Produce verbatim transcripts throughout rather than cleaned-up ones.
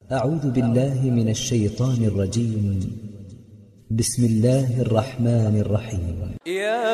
أعوذ بالله من الشيطان الرجيم. بسم الله الرحمن الرحيم. يا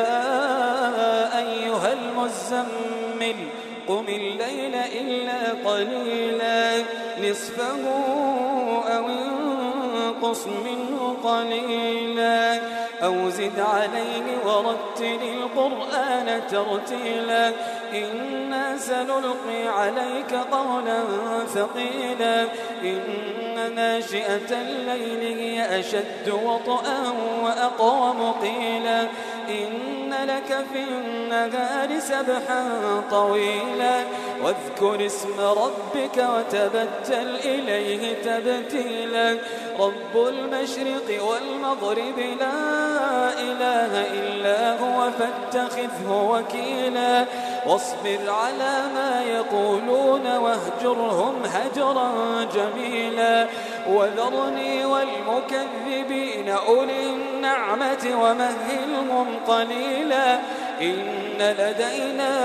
أيها المزمل قم الليل إلا قليلا نصفه أو انقص منه قليلا أو زد عليه ورتل القرآن ترتيلا إنا سنلقي عليك قولا ثقيلا إن ناشئة الليل هي أشد وطئا وأقوم قيلا إن لك في النهار سبحا طويلا واذكر اسم ربك وتبتل إليه تبتيلا رب المشرق والمغرب لا إله إلا هو فاتخذه وكيلا واصبر على ما يقولون واهجرهم هجرا جميلا وذرني والمكذبين أولي النعمة ومهلهم قليلا إن لدينا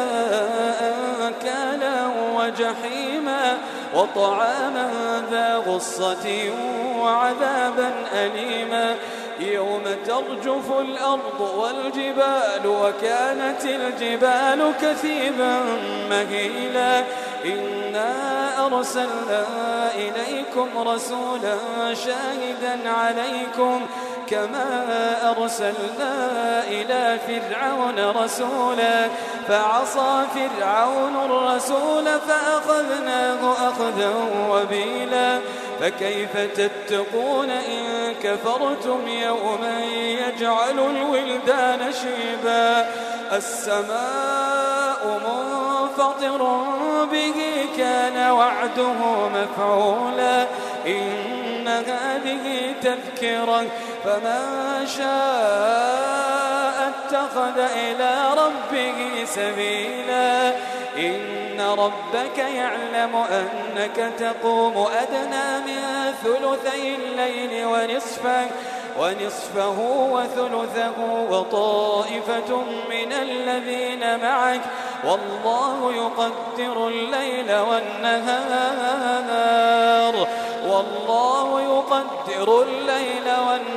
أنكالا وجحيما وطعاما ذا غصة وعذابا أليما يوم ترجف الأرض والجبال وكانت الجبال كثيبا مهيلا إنا أرسلنا إليكم رسولا شاهدا عليكم كما أرسلنا إلى فرعون رسولا فعصى فرعون الرسول فأخذناه أخذا وبيلا فكيف تتقون إن كفرتم يوما يجعل الولدان شيبا السماء منفطر به كان وعده مفعولا إن هذه تذكرة فمن شاء اتخذ إلى ربه سبيلا إن ربك يعلم أنك تقوم أدنى من ثلثي الليل ونصفه ونصفه وثلثه وطائفة من الذين معك والله يقدر الليل والنهار والله يقدر الليل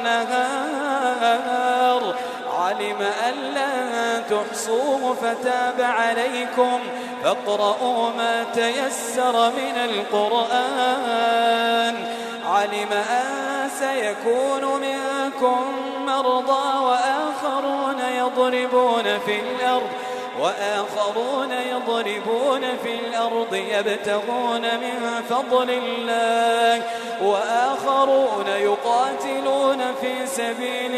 والنهار علم أن لن تحصوه فتاب عليكم فاقرؤوا ما تيسر من القرآن علم أن سيكون منكم مرضى وآخرون يضربون في الأرض وآخرون يضربون في الأرض يبتغون من فضل الله وآخرون يقاتلون في سبيل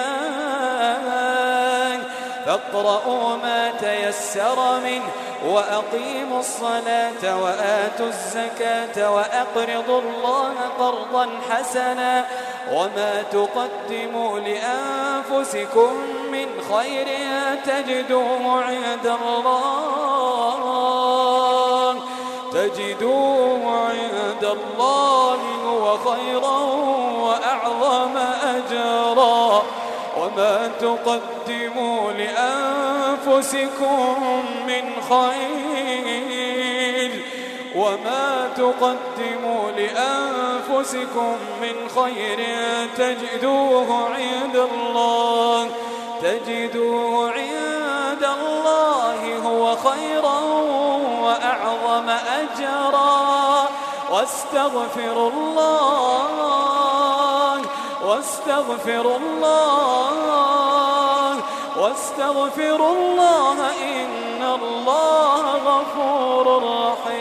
الله فاقرؤوا ما تيسر منه وأقيموا الصلاة وآتوا الزكاة وأقرضوا الله قرضا حسنا وما تقدموا لأنفسكم من خير تجدوه عند الله تجدوه عند الله هو خيرا وأعظم أجرا وما تقدموا لأنفسكم من خير وما تقدموا لأنفسكم من خير تجدوه عند الله تجدوه عند الله هو خيرا وأعظم أجرا واستغفروا الله واستغفروا الله واستغفروا الله إن الله غفور رحيم.